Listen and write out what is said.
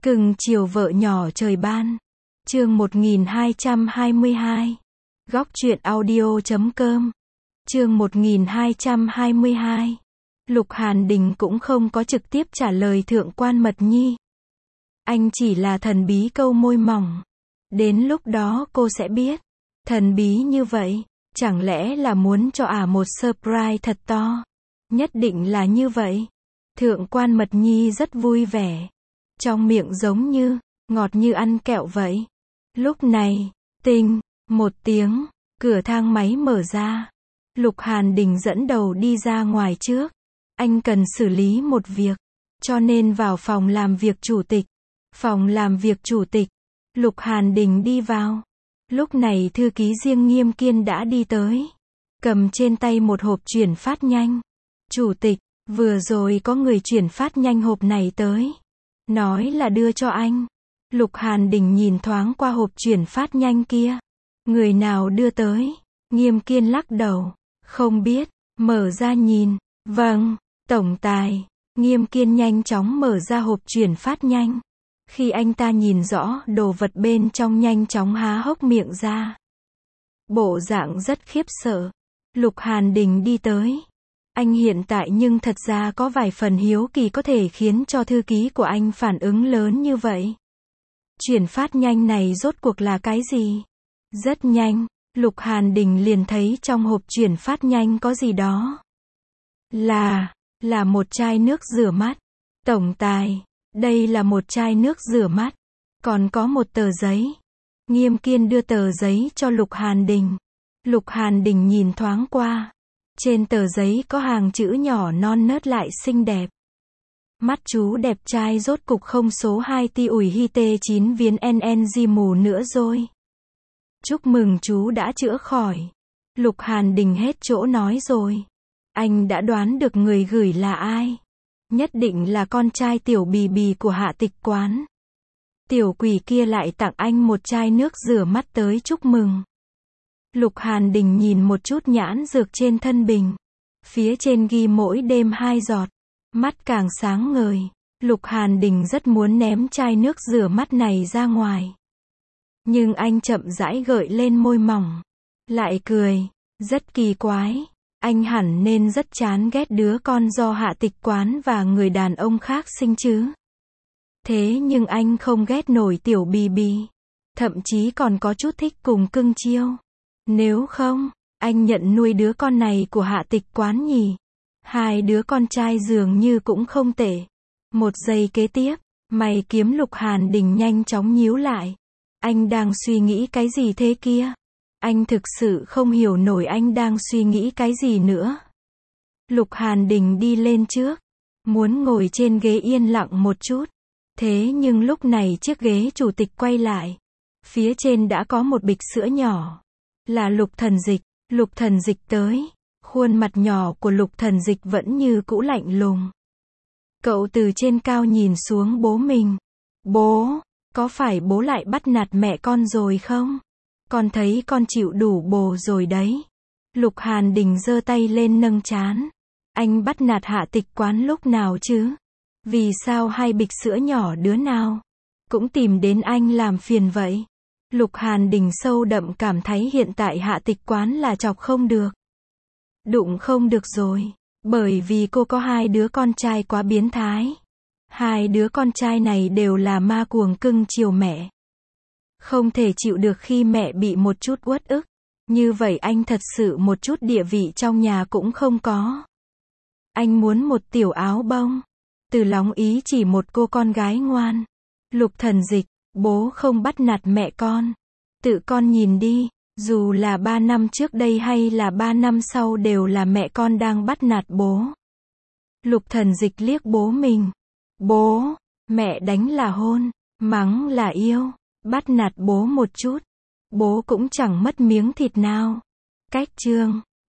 Cưng chiều vợ nhỏ trời ban. Chương 1222. Góc truyện audio.com. Chương 1222. Lục Hàn Đình cũng không có trực tiếp trả lời Thượng quan Mật Nhi. Anh chỉ là thần bí câu môi mỏng. Đến lúc đó cô sẽ biết. Thần bí như vậy, chẳng lẽ là muốn cho một surprise thật to? Nhất định là như vậy. Thượng quan Mật Nhi rất vui vẻ. Trong miệng giống như, ngọt như ăn kẹo vậy. Lúc này, tinh, một tiếng, cửa thang máy mở ra. Lục Hàn Đình dẫn đầu đi ra ngoài trước. Anh cần xử lý một việc, cho nên vào phòng làm việc chủ tịch. Phòng làm việc chủ tịch, Lục Hàn Đình đi vào. Lúc này thư ký riêng Nghiêm Kiên đã đi tới. Cầm trên tay một hộp chuyển phát nhanh. Chủ tịch, vừa rồi có người chuyển phát nhanh hộp này tới. Nói là đưa cho anh. Lục Hàn Đình nhìn thoáng qua hộp chuyển phát nhanh kia. Người nào đưa tới? Nghiêm Kiên lắc đầu. Không biết. Mở ra nhìn. Vâng, tổng tài. Nghiêm Kiên nhanh chóng mở ra hộp chuyển phát nhanh. Khi anh ta nhìn rõ đồ vật bên trong nhanh chóng há hốc miệng ra. Bộ dạng rất khiếp sợ. Lục Hàn Đình đi tới. Anh hiện tại nhưng thật ra có vài phần hiếu kỳ có thể khiến cho thư ký của anh phản ứng lớn như vậy. Chuyển phát nhanh này rốt cuộc là cái gì? Rất nhanh, Lục Hàn Đình liền thấy trong hộp chuyển phát nhanh có gì đó. Là một chai nước rửa mắt. Tổng tài, đây là một chai nước rửa mắt. Còn có một tờ giấy. Nghiêm Kiên đưa tờ giấy cho Lục Hàn Đình. Lục Hàn Đình nhìn thoáng qua. Trên tờ giấy có hàng chữ nhỏ non nớt lại xinh đẹp. Mắt chú đẹp trai rốt cục không số 2 ti ủi hi tê 9 viên NNG mù nữa rồi. Chúc mừng chú đã chữa khỏi. Lục Hàn Đình hết chỗ nói rồi. Anh đã đoán được người gửi là ai. Nhất định là con trai tiểu bì bì của Hạ Tịch Quán. Tiểu quỷ kia lại tặng anh một chai nước rửa mắt tới chúc mừng. Lục Hàn Đình nhìn một chút nhãn dược trên thân bình. Phía trên ghi mỗi đêm 2 giọt. Mắt càng sáng ngời. Lục Hàn Đình rất muốn ném chai nước rửa mắt này ra ngoài. Nhưng anh chậm rãi gợi lên môi mỏng. Lại cười. Rất kỳ quái. Anh hẳn nên rất chán ghét đứa con do Hạ Tịch Quán và người đàn ông khác sinh chứ. Thế nhưng anh không ghét nổi tiểu bì bì. Thậm chí còn có chút thích cùng cưng chiêu. Nếu không, anh nhận nuôi đứa con này của Hạ Tịch Quán nhỉ? Hai đứa con trai dường như cũng không tệ. Một giây kế tiếp, mày kiếm Lục Hàn Đình nhanh chóng nhíu lại. Anh đang suy nghĩ cái gì thế kia? Anh thực sự không hiểu nổi anh đang suy nghĩ cái gì nữa. Lục Hàn Đình đi lên trước. Muốn ngồi trên ghế yên lặng một chút. Thế nhưng lúc này chiếc ghế chủ tịch quay lại. Phía trên đã có một bịch sữa nhỏ. Là Lục Thần Dịch. Lục Thần Dịch tới. Khuôn mặt nhỏ của Lục Thần Dịch vẫn như cũ lạnh lùng. Cậu từ trên cao nhìn xuống bố mình. Bố, có phải bố lại bắt nạt mẹ con rồi không? Con thấy con chịu đủ bồ rồi đấy. Lục Hàn Đình giơ tay lên nâng trán. Anh bắt nạt Hạ Tịch Quán lúc nào chứ? Vì sao hai bịch sữa nhỏ đứa nào cũng tìm đến anh làm phiền vậy? Lục Hàn Đình sâu đậm cảm thấy hiện tại Hạ Tịch Quán là chọc không được. Đụng không được rồi. Bởi vì cô có hai đứa con trai quá biến thái. Hai đứa con trai này đều là ma cuồng cưng chiều mẹ. Không thể chịu được khi mẹ bị một chút uất ức. Như vậy anh thật sự một chút địa vị trong nhà cũng không có. Anh muốn một tiểu áo bông. Từ Lóng ý chỉ một cô con gái ngoan. Lục Thần Dịch, bố không bắt nạt mẹ con. Tự con nhìn đi, dù là 3 năm trước đây hay là 3 năm sau đều là mẹ con đang bắt nạt bố. Lục Thần Dịch liếc bố mình. Bố, mẹ đánh là hôn, mắng là yêu, bắt nạt bố một chút. Bố cũng chẳng mất miếng thịt nào. Cách chương